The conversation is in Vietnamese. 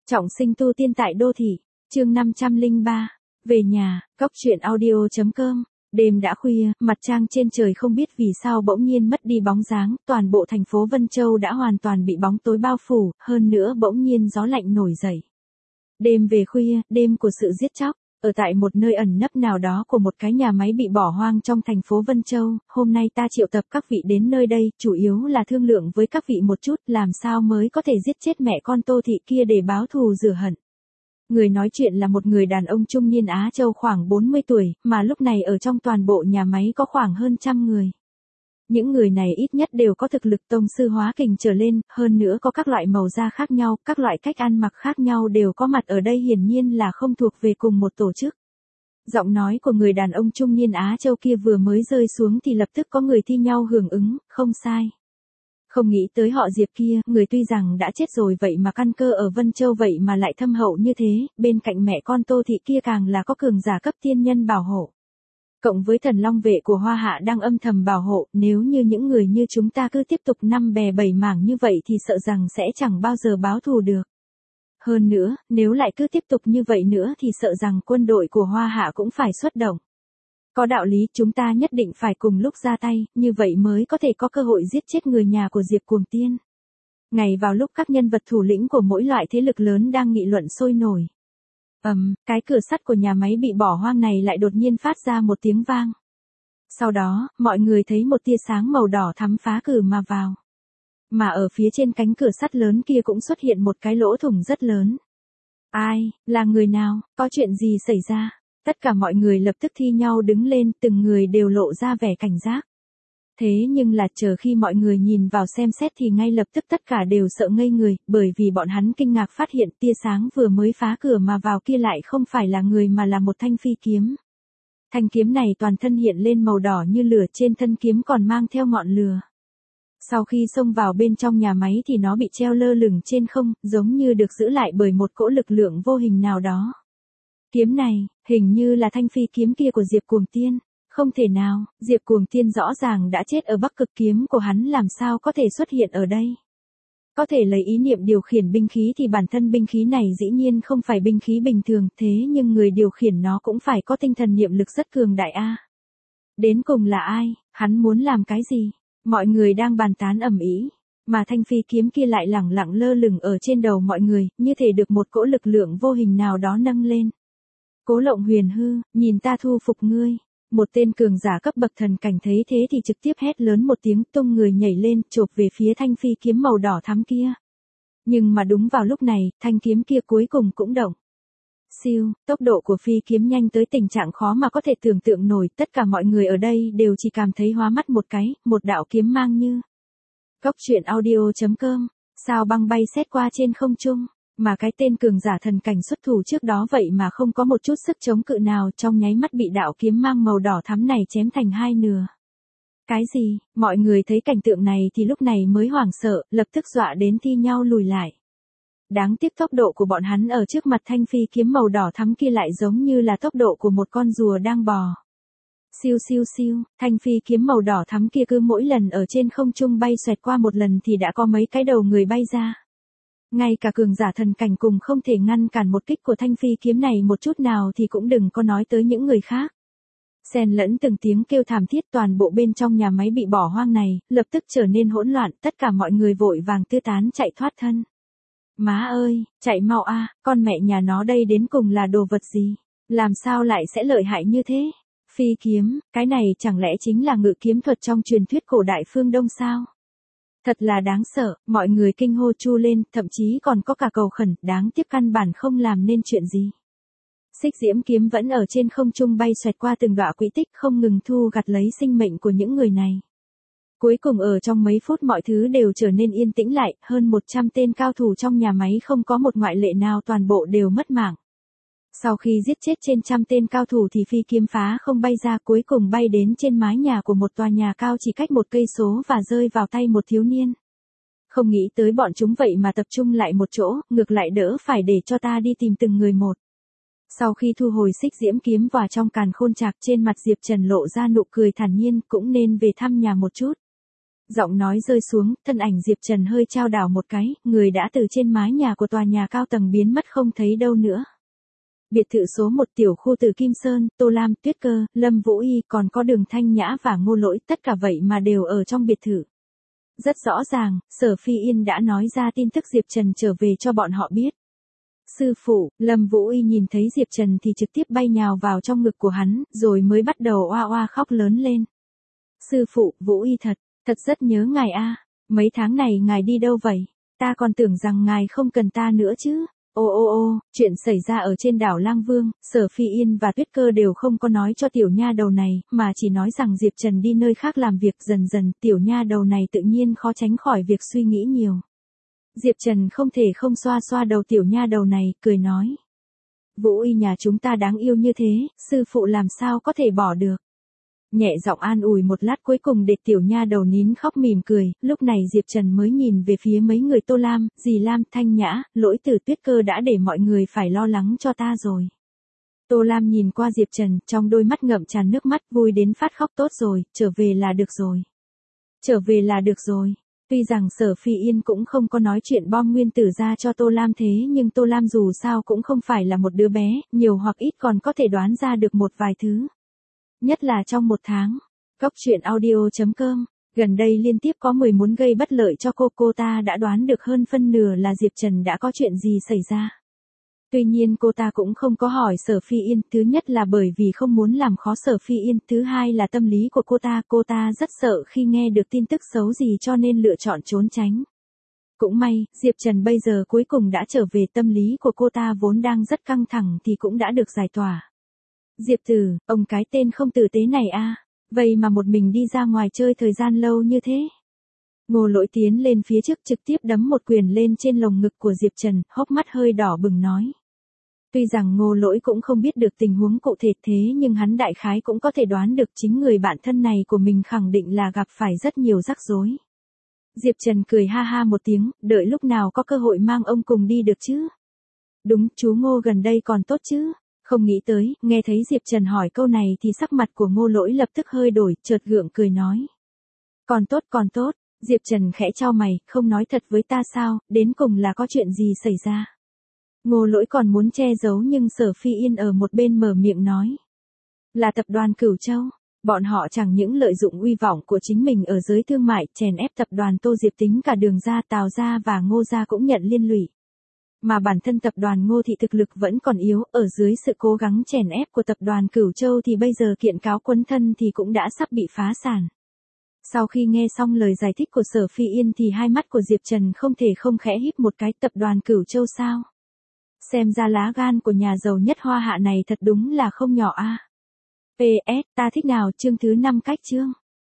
Trọng sinh tu tiên tại đô thị, chương 503, về nhà, Cốc truyện audio.com, đêm đã khuya, mặt trăng trên trời không biết vì sao bỗng nhiên mất đi bóng dáng, toàn bộ thành phố Vân Châu đã hoàn toàn bị bóng tối bao phủ, hơn nữa bỗng nhiên gió lạnh nổi dậy. Đêm về khuya, đêm của sự giết chóc, ở tại một nơi ẩn nấp nào đó của một cái nhà máy bị bỏ hoang trong thành phố Vân Châu, hôm nay ta triệu tập các vị đến nơi đây, chủ yếu là thương lượng với các vị một chút làm sao mới có thể giết chết mẹ con Tô Thị kia để báo thù rửa hận. Người nói chuyện là một người đàn ông trung niên Á Châu khoảng 40 tuổi, mà lúc này ở trong toàn bộ nhà máy có khoảng hơn 100 người. Những người này ít nhất đều có thực lực tông sư hóa kình trở lên, hơn nữa có các loại màu da khác nhau, các loại cách ăn mặc khác nhau đều có mặt ở đây, hiển nhiên là không thuộc về cùng một tổ chức. Giọng nói của người đàn ông trung niên Á Châu kia vừa mới rơi xuống thì lập tức có người thi nhau hưởng ứng, không sai. Không nghĩ tới họ Diệp kia, người tuy rằng đã chết rồi vậy mà căn cơ ở Vân Châu vậy mà lại thâm hậu như thế, bên cạnh mẹ con Tô Thị kia càng là có cường giả cấp tiên nhân bảo hộ. Cộng với thần long vệ của Hoa Hạ đang âm thầm bảo hộ, nếu như những người như chúng ta cứ tiếp tục năm bè bảy mảng như vậy thì sợ rằng sẽ chẳng bao giờ báo thù được. Hơn nữa, nếu lại cứ tiếp tục như vậy nữa thì sợ rằng quân đội của Hoa Hạ cũng phải xuất động. Có đạo lý, chúng ta nhất định phải cùng lúc ra tay, như vậy mới có thể có cơ hội giết chết người nhà của Diệp Cuồng Tiên. Ngày vào lúc các nhân vật thủ lĩnh của mỗi loại thế lực lớn đang nghị luận sôi nổi. Cái cửa sắt của nhà máy bị bỏ hoang này lại đột nhiên phát ra một tiếng vang. Sau đó, mọi người thấy một tia sáng màu đỏ thắm phá cửa mà vào. Mà ở phía trên cánh cửa sắt lớn kia cũng xuất hiện một cái lỗ thủng rất lớn. Ai, là người nào, có chuyện gì xảy ra? Tất cả mọi người lập tức thi nhau đứng lên, từng người đều lộ ra vẻ cảnh giác. Thế nhưng là chờ khi mọi người nhìn vào xem xét thì ngay lập tức tất cả đều sợ ngây người, bởi vì bọn hắn kinh ngạc phát hiện tia sáng vừa mới phá cửa mà vào kia lại không phải là người mà là một thanh phi kiếm. Thanh kiếm này toàn thân hiện lên màu đỏ như lửa, trên thân kiếm còn mang theo ngọn lửa. Sau khi xông vào bên trong nhà máy thì nó bị treo lơ lửng trên không, giống như được giữ lại bởi một cỗ lực lượng vô hình nào đó. Kiếm này, hình như là thanh phi kiếm kia của Diệp Cuồng Tiên. Không thể nào, Diệp Cuồng Tiên rõ ràng đã chết ở Bắc Cực, kiếm của hắn làm sao có thể xuất hiện ở đây. Có thể lấy ý niệm điều khiển binh khí thì bản thân binh khí này dĩ nhiên không phải binh khí bình thường, thế nhưng người điều khiển nó cũng phải có tinh thần niệm lực rất cường đại a. Đến cùng là ai, hắn muốn làm cái gì? Mọi người đang bàn tán ầm ĩ, mà thanh phi kiếm kia lại lẳng lặng lơ lửng ở trên đầu mọi người, như thể được một cỗ lực lượng vô hình nào đó nâng lên. Cố Lộng Huyền Hư, nhìn ta thu phục ngươi. Một tên cường giả cấp bậc thần cảnh thấy thế thì trực tiếp hét lớn một tiếng, tung người nhảy lên, chộp về phía thanh phi kiếm màu đỏ thắm kia. Nhưng mà đúng vào lúc này, thanh kiếm kia cuối cùng cũng động. Siêu, tốc độ của phi kiếm nhanh tới tình trạng khó mà có thể tưởng tượng nổi, tất cả mọi người ở đây đều chỉ cảm thấy hóa mắt một cái, một đạo kiếm mang như. Cốc truyện audio.com, sao băng bay xét qua trên không trung. Mà cái tên cường giả thần cảnh xuất thủ trước đó vậy mà không có một chút sức chống cự nào, trong nháy mắt bị đạo kiếm mang màu đỏ thắm này chém thành hai nửa. Cái gì? Mọi người thấy cảnh tượng này thì lúc này mới hoảng sợ, lập tức dọa đến thi nhau lùi lại. Đáng tiếc tốc độ của bọn hắn ở trước mặt thanh phi kiếm màu đỏ thắm kia lại giống như là tốc độ của một con rùa đang bò. Siêu siêu siêu, thanh phi kiếm màu đỏ thắm kia cứ mỗi lần ở trên không trung bay xoẹt qua một lần thì đã có mấy cái đầu người bay ra. Ngay cả cường giả thần cảnh cùng không thể ngăn cản một kích của thanh phi kiếm này một chút nào thì cũng đừng có nói tới những người khác. Xen lẫn từng tiếng kêu thảm thiết, toàn bộ bên trong nhà máy bị bỏ hoang này, lập tức trở nên hỗn loạn, tất cả mọi người vội vàng tứ tán chạy thoát thân. Má ơi, chạy mau a, con mẹ nhà nó đây đến cùng là đồ vật gì? Làm sao lại sẽ lợi hại như thế? Phi kiếm, cái này chẳng lẽ chính là ngự kiếm thuật trong truyền thuyết cổ đại phương Đông sao? Thật là đáng sợ, mọi người kinh hô chu lên, thậm chí còn có cả cầu khẩn, đáng tiếc căn bản không làm nên chuyện gì. Xích diễm kiếm vẫn ở trên không trung bay xoẹt qua từng đọa quỹ tích, không ngừng thu gặt lấy sinh mệnh của những người này. Cuối cùng ở trong mấy phút mọi thứ đều trở nên yên tĩnh lại, hơn 100 tên cao thủ trong nhà máy không có một ngoại lệ nào toàn bộ đều mất mạng. Sau khi giết chết trên 100 tên cao thủ thì phi kiếm phá không bay ra, cuối cùng bay đến trên mái nhà của một tòa nhà cao chỉ cách 1 cây số và rơi vào tay một thiếu niên. Không nghĩ tới bọn chúng vậy mà tập trung lại một chỗ, ngược lại đỡ phải để cho ta đi tìm từng người một. Sau khi thu hồi xích diễm kiếm vào trong càn khôn trạc, trên mặt Diệp Trần lộ ra nụ cười thản nhiên, cũng nên về thăm nhà một chút. Giọng nói rơi xuống, thân ảnh Diệp Trần hơi chao đảo một cái, người đã từ trên mái nhà của tòa nhà cao tầng biến mất không thấy đâu nữa. Biệt thự số 1 tiểu khu Từ Kim Sơn, Tô Lam, Tuyết Cơ, Lâm Vũ Y còn có Đường Thanh Nhã và Ngô Lỗi, tất cả vậy mà đều ở trong biệt thự. Rất rõ ràng, Sở Phi Yên đã nói ra tin tức Diệp Trần trở về cho bọn họ biết. Sư phụ, Lâm Vũ Y nhìn thấy Diệp Trần thì trực tiếp bay nhào vào trong ngực của hắn, rồi mới bắt đầu oa oa khóc lớn lên. Sư phụ, Vũ Y thật rất nhớ ngài a. Mấy tháng này ngài đi đâu vậy? Ta còn tưởng rằng ngài không cần ta nữa chứ. Ô, chuyện xảy ra ở trên đảo Lang Vương, Sở Phi Yên và Tuyết Cơ đều không có nói cho tiểu nha đầu này, mà chỉ nói rằng Diệp Trần đi nơi khác làm việc. Dần dần, tiểu nha đầu này tự nhiên khó tránh khỏi việc suy nghĩ nhiều. Diệp Trần không thể không xoa xoa đầu tiểu nha đầu này, cười nói. Vũ Y nhà chúng ta đáng yêu như thế, sư phụ làm sao có thể bỏ được. Nhẹ giọng an ủi một lát cuối cùng để tiểu nha đầu nín khóc mỉm cười, lúc này Diệp Trần mới nhìn về phía mấy người Tô Lam, dì Lam, Thanh Nhã, Lỗi Tử, Tuyết Cơ đã để mọi người phải lo lắng cho ta rồi. Tô Lam nhìn qua Diệp Trần, trong đôi mắt ngậm tràn nước mắt, vui đến phát khóc. Tốt rồi, trở về là được rồi. Trở về là được rồi. Tuy rằng Sở Phi Yên cũng không có nói chuyện bom nguyên tử ra cho Tô Lam thế nhưng Tô Lam dù sao cũng không phải là một đứa bé, nhiều hoặc ít còn có thể đoán ra được một vài thứ. Nhất là trong một tháng. Cóc truyện audio.com, gần đây liên tiếp có 10 muốn gây bất lợi cho cô ta đã đoán được hơn phân nửa là Diệp Trần đã có chuyện gì xảy ra. Tuy nhiên cô ta cũng không có hỏi Sở Phi Yên, thứ nhất là bởi vì không muốn làm khó Sở Phi Yên, thứ hai là tâm lý của cô ta rất sợ khi nghe được tin tức xấu gì cho nên lựa chọn trốn tránh. Cũng may, Diệp Trần bây giờ cuối cùng đã trở về, tâm lý của cô ta vốn đang rất căng thẳng thì cũng đã được giải tỏa. Diệp Tử, ông cái tên không tử tế này a, vậy mà một mình đi ra ngoài chơi thời gian lâu như thế. Ngô Lỗi tiến lên phía trước trực tiếp đấm một quyền lên trên lồng ngực của Diệp Trần, hốc mắt hơi đỏ bừng nói. Tuy rằng Ngô Lỗi cũng không biết được tình huống cụ thể thế nhưng hắn đại khái cũng có thể đoán được chính người bạn thân này của mình khẳng định là gặp phải rất nhiều rắc rối. Diệp Trần cười ha ha một tiếng, đợi lúc nào có cơ hội mang ông cùng đi được chứ. Đúng, chú Ngô gần đây còn tốt chứ. Không nghĩ tới, nghe thấy Diệp Trần hỏi câu này thì sắc mặt của Ngô Lỗi lập tức hơi đổi, chợt gượng cười nói. Còn tốt, Diệp Trần khẽ chau mày, không nói thật với ta sao, đến cùng là có chuyện gì xảy ra. Ngô Lỗi còn muốn che giấu nhưng Sở Phi Yên ở một bên mở miệng nói. Là tập đoàn Cửu Châu, bọn họ chẳng những lợi dụng uy vọng của chính mình ở giới thương mại, chèn ép tập đoàn Tô Diệp, tính cả Đường gia, Tào gia và Ngô gia cũng nhận liên lụy. Mà bản thân tập đoàn Ngô thị thực lực vẫn còn yếu, ở dưới sự cố gắng chèn ép của tập đoàn Cửu Châu thì bây giờ kiện cáo quấn thân thì cũng đã sắp bị phá sản. Sau khi nghe xong lời giải thích của Sở Phi Yên thì hai mắt của Diệp Trần không thể không khẽ híp một cái. Tập đoàn Cửu Châu sao? Xem ra lá gan của nhà giàu nhất Hoa Hạ này thật đúng là không nhỏ a. PS, ta thích nào chương thứ 5 cách chương.